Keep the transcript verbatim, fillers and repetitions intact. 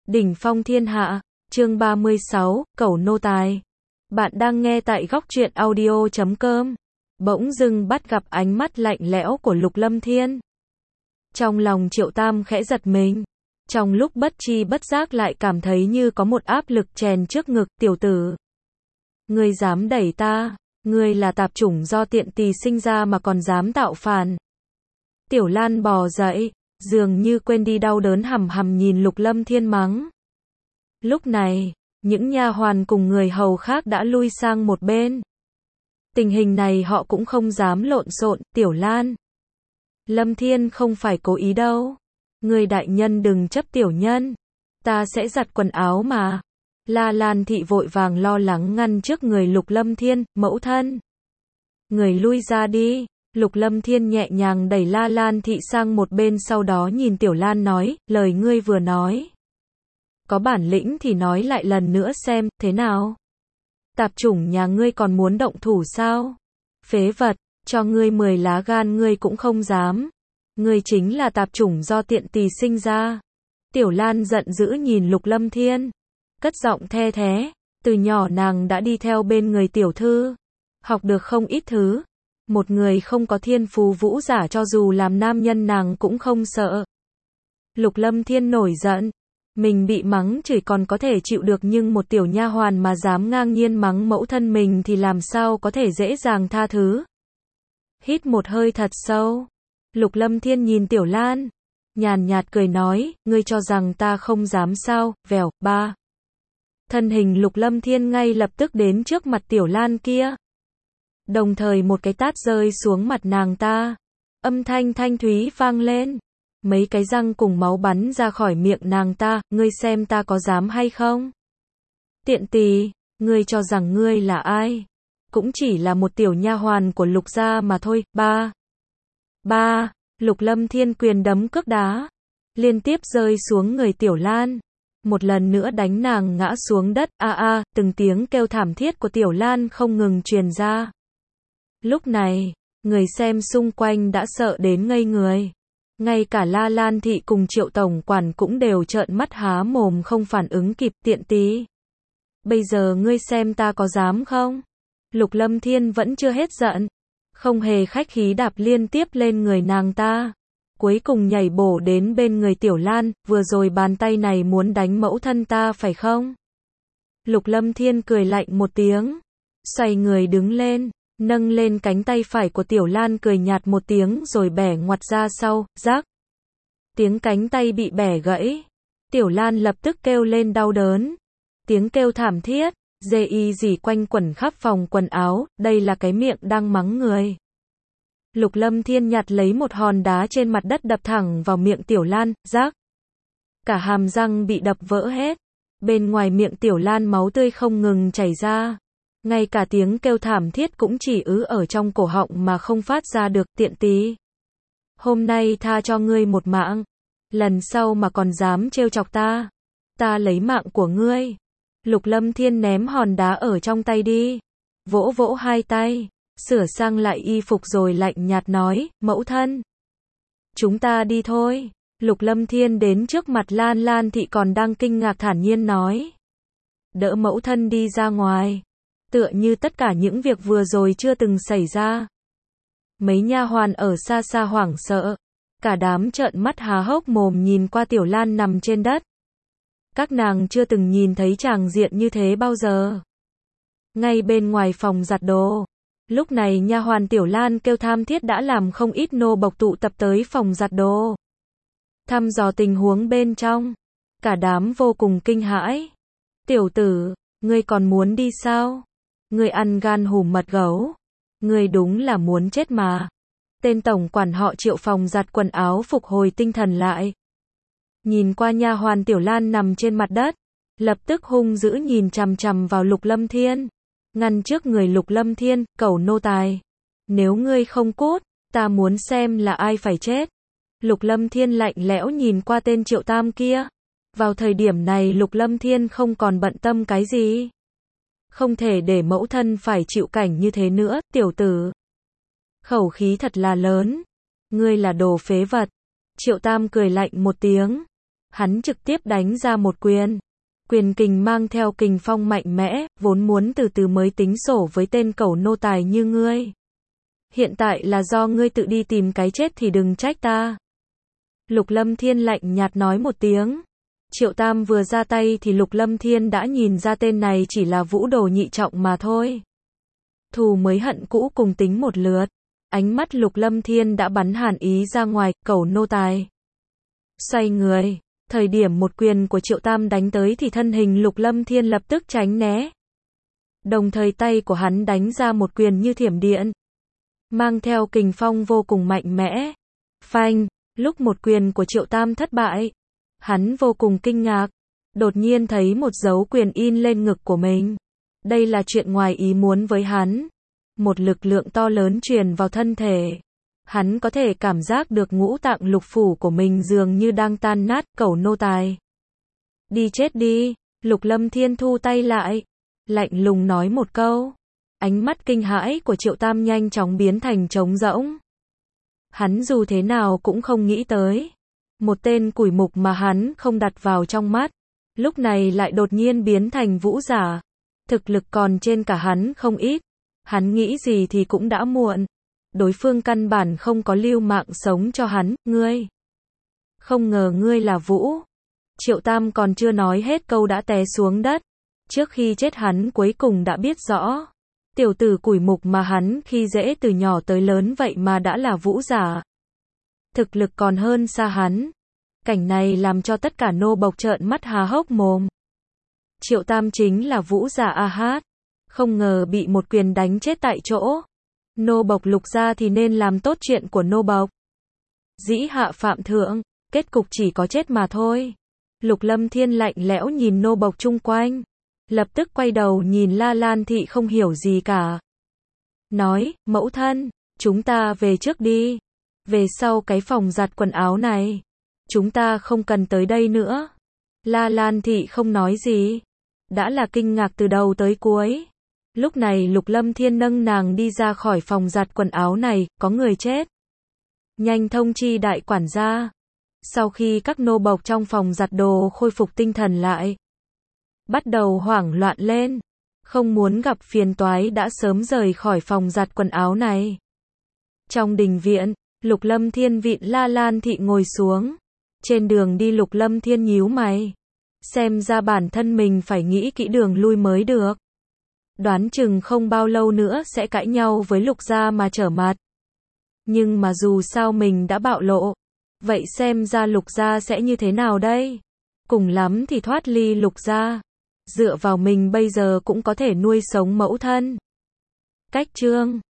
Đỉnh phong thiên hạ, chương ba mươi sáu, cẩu nô tài. Bạn đang nghe tại góc truyện audio chấm com. Bỗng dưng bắt gặp ánh mắt lạnh lẽo của Lục Lâm Thiên. Trong lòng Triệu Tam khẽ giật mình. Trong lúc bất tri bất giác lại cảm thấy như có một áp lực chèn trước ngực, tiểu tử. Ngươi dám đẩy ta, ngươi là tạp chủng do tiện tỳ sinh ra mà còn dám tạo phản. Tiểu Lan bò dậy, dường như quên đi đau đớn hầm hầm nhìn Lục Lâm Thiên mắng. Lúc này, những nha hoàn cùng người hầu khác đã lui sang một bên. Tình hình này họ cũng không dám lộn xộn, Tiểu Lan. Lâm Thiên không phải cố ý đâu. Người đại nhân đừng chấp tiểu nhân. Ta sẽ giặt quần áo mà. La Lan thị vội vàng lo lắng ngăn trước người Lục Lâm Thiên, mẫu thân. Người lui ra đi. Lục Lâm Thiên nhẹ nhàng đẩy La Lan thị sang một bên, sau đó nhìn Tiểu Lan nói, lời ngươi vừa nói. Có bản lĩnh thì nói lại lần nữa xem, thế nào? Tạp chủng nhà ngươi còn muốn động thủ sao? Phế vật, cho ngươi mười lá gan ngươi cũng không dám. Ngươi chính là tạp chủng do tiện tỳ sinh ra. Tiểu Lan giận dữ nhìn Lục Lâm Thiên. Cất giọng the thé, từ nhỏ nàng đã đi theo bên người tiểu thư. Học được không ít thứ. Một người không có thiên phú vũ giả cho dù làm nam nhân nàng cũng không sợ. Lục Lâm Thiên nổi giận. Mình bị mắng chửi còn có thể chịu được, nhưng một tiểu nha hoàn mà dám ngang nhiên mắng mẫu thân mình thì làm sao có thể dễ dàng tha thứ. Hít một hơi thật sâu. Lục Lâm Thiên nhìn Tiểu Lan. Nhàn nhạt cười nói, ngươi cho rằng ta không dám sao, vèo, ba. Thân hình Lục Lâm Thiên ngay lập tức đến trước mặt Tiểu Lan kia. Đồng thời một cái tát rơi xuống mặt nàng ta. Âm thanh thanh thúy vang lên. Mấy cái răng cùng máu bắn ra khỏi miệng nàng ta, ngươi xem ta có dám hay không? Tiện tỳ, ngươi cho rằng ngươi là ai? Cũng chỉ là một tiểu nha hoàn của Lục gia mà thôi. Ba. Ba. Lục Lâm Thiên quyền đấm cước đá. Liên tiếp rơi xuống người Tiểu Lan. Một lần nữa đánh nàng ngã xuống đất. A a, từng tiếng kêu thảm thiết của Tiểu Lan không ngừng truyền ra. Lúc này, người xem xung quanh đã sợ đến ngây người. Ngay cả La Lan thị cùng Triệu tổng quản cũng đều trợn mắt há mồm không phản ứng kịp. Tiện tí. Bây giờ ngươi xem ta có dám không? Lục Lâm Thiên vẫn chưa hết giận. Không hề khách khí đạp liên tiếp lên người nàng ta. Cuối cùng nhảy bổ đến bên người Tiểu Lan, vừa rồi bàn tay này muốn đánh mẫu thân ta phải không? Lục Lâm Thiên cười lạnh một tiếng. Xoay người đứng lên. Nâng lên cánh tay phải của Tiểu Lan, cười nhạt một tiếng rồi bẻ ngoặt ra sau, rác. Tiếng cánh tay bị bẻ gãy. Tiểu Lan lập tức kêu lên đau đớn. Tiếng kêu thảm thiết, dê y dỉ quanh quẩn khắp phòng quần áo, đây là cái miệng đang mắng người. Lục Lâm Thiên nhặt lấy một hòn đá trên mặt đất đập thẳng vào miệng Tiểu Lan, rác. Cả hàm răng bị đập vỡ hết. Bên ngoài miệng Tiểu Lan máu tươi không ngừng chảy ra. Ngay cả tiếng kêu thảm thiết cũng chỉ ứ ở trong cổ họng mà không phát ra được. Tiện tí. Hôm nay tha cho ngươi một mạng. Lần sau mà còn dám trêu chọc ta, ta lấy mạng của ngươi. Lục Lâm Thiên ném hòn đá ở trong tay đi. Vỗ vỗ hai tay. Sửa sang lại y phục rồi lạnh nhạt nói, mẫu thân. Chúng ta đi thôi. Lục Lâm Thiên đến trước mặt Lan Lan thị còn đang kinh ngạc thản nhiên nói. Đỡ mẫu thân đi ra ngoài. Tựa như tất cả những việc vừa rồi chưa từng xảy ra. Mấy nha hoàn ở xa xa hoảng sợ. Cả đám trợn mắt há hốc mồm nhìn qua Tiểu Lan nằm trên đất. Các nàng chưa từng nhìn thấy tràng diện như thế bao giờ. Ngay bên ngoài phòng giặt đồ. Lúc này nha hoàn Tiểu Lan kêu thảm thiết đã làm không ít nô bộc tụ tập tới phòng giặt đồ. Thăm dò tình huống bên trong. Cả đám vô cùng kinh hãi. Tiểu tử, ngươi còn muốn đi sao? Ngươi ăn gan hùm mật gấu. Ngươi đúng là muốn chết mà. Tên tổng quản họ Triệu phòng giặt quần áo phục hồi tinh thần lại. Nhìn qua nha hoàn Tiểu Lan nằm trên mặt đất. Lập tức hung dữ nhìn chằm chằm vào Lục Lâm Thiên. Ngăn trước người Lục Lâm Thiên, cẩu nô tài. Nếu ngươi không cút, ta muốn xem là ai phải chết. Lục Lâm Thiên lạnh lẽo nhìn qua tên Triệu Tam kia. Vào thời điểm này Lục Lâm Thiên không còn bận tâm cái gì. Không thể để mẫu thân phải chịu cảnh như thế nữa, tiểu tử. Khẩu khí thật là lớn. Ngươi là đồ phế vật. Triệu Tam cười lạnh một tiếng. Hắn trực tiếp đánh ra một quyền. Quyền kình mang theo kình phong mạnh mẽ, vốn muốn từ từ mới tính sổ với tên cẩu nô tài như ngươi. Hiện tại là do ngươi tự đi tìm cái chết thì đừng trách ta. Lục Lâm Thiên lạnh nhạt nói một tiếng. Triệu Tam vừa ra tay thì Lục Lâm Thiên đã nhìn ra tên này chỉ là vũ đồ nhị trọng mà thôi. Thù mới hận cũ cùng tính một lượt. Ánh mắt Lục Lâm Thiên đã bắn hàn ý ra ngoài, cẩu nô tài. Xoay người, thời điểm một quyền của Triệu Tam đánh tới thì thân hình Lục Lâm Thiên lập tức tránh né. Đồng thời tay của hắn đánh ra một quyền như thiểm điện. Mang theo kình phong vô cùng mạnh mẽ. Phanh, lúc một quyền của Triệu Tam thất bại. Hắn vô cùng kinh ngạc. Đột nhiên thấy một dấu quyền in lên ngực của mình. Đây là chuyện ngoài ý muốn với hắn. Một lực lượng to lớn truyền vào thân thể. Hắn có thể cảm giác được ngũ tạng lục phủ của mình dường như đang tan nát, cẩu nô tài. Đi chết đi, Lục Lâm Thiên thu tay lại. Lạnh lùng nói một câu. Ánh mắt kinh hãi của Triệu Tam nhanh chóng biến thành trống rỗng. Hắn dù thế nào cũng không nghĩ tới. Một tên củi mục mà hắn không đặt vào trong mắt. Lúc này lại đột nhiên biến thành vũ giả. Thực lực còn trên cả hắn không ít. Hắn nghĩ gì thì cũng đã muộn. Đối phương căn bản không có lưu mạng sống cho hắn, ngươi. Không ngờ ngươi là Vũ. Triệu Tam còn chưa nói hết câu đã té xuống đất. Trước khi chết hắn cuối cùng đã biết rõ. Tiểu tử củi mục mà hắn khi dễ từ nhỏ tới lớn vậy mà đã là vũ giả. Thực lực còn hơn xa hắn. Cảnh này làm cho tất cả nô bộc trợn mắt há hốc mồm. Triệu Tam chính là vũ giả a hát. Không ngờ bị một quyền đánh chết tại chỗ. Nô bộc Lục gia thì nên làm tốt chuyện của nô bộc. Dĩ hạ phạm thượng, kết cục chỉ có chết mà thôi. Lục Lâm Thiên lạnh lẽo nhìn nô bộc chung quanh. Lập tức quay đầu nhìn La Lan Thị không hiểu gì cả. Nói, mẫu thân, chúng ta về trước đi. Về sau cái phòng giặt quần áo này. Chúng ta không cần tới đây nữa. La Lan Thị không nói gì. Đã là kinh ngạc từ đầu tới cuối. Lúc này Lục Lâm Thiên nâng nàng đi ra khỏi phòng giặt quần áo này, có người chết. Nhanh thông chi đại quản gia. Sau khi các nô bộc trong phòng giặt đồ khôi phục tinh thần lại. Bắt đầu hoảng loạn lên. Không muốn gặp phiền toái đã sớm rời khỏi phòng giặt quần áo này. Trong đình viện, Lục Lâm Thiên vịn La Lan Thị ngồi xuống. Trên đường đi Lục Lâm Thiên nhíu mày. Xem ra bản thân mình phải nghĩ kỹ đường lui mới được. Đoán chừng không bao lâu nữa sẽ cãi nhau với Lục gia mà trở mặt. Nhưng mà dù sao mình đã bạo lộ. Vậy xem ra Lục gia sẽ như thế nào đây? Cùng lắm thì thoát ly Lục gia. Dựa vào mình bây giờ cũng có thể nuôi sống mẫu thân. Cách chương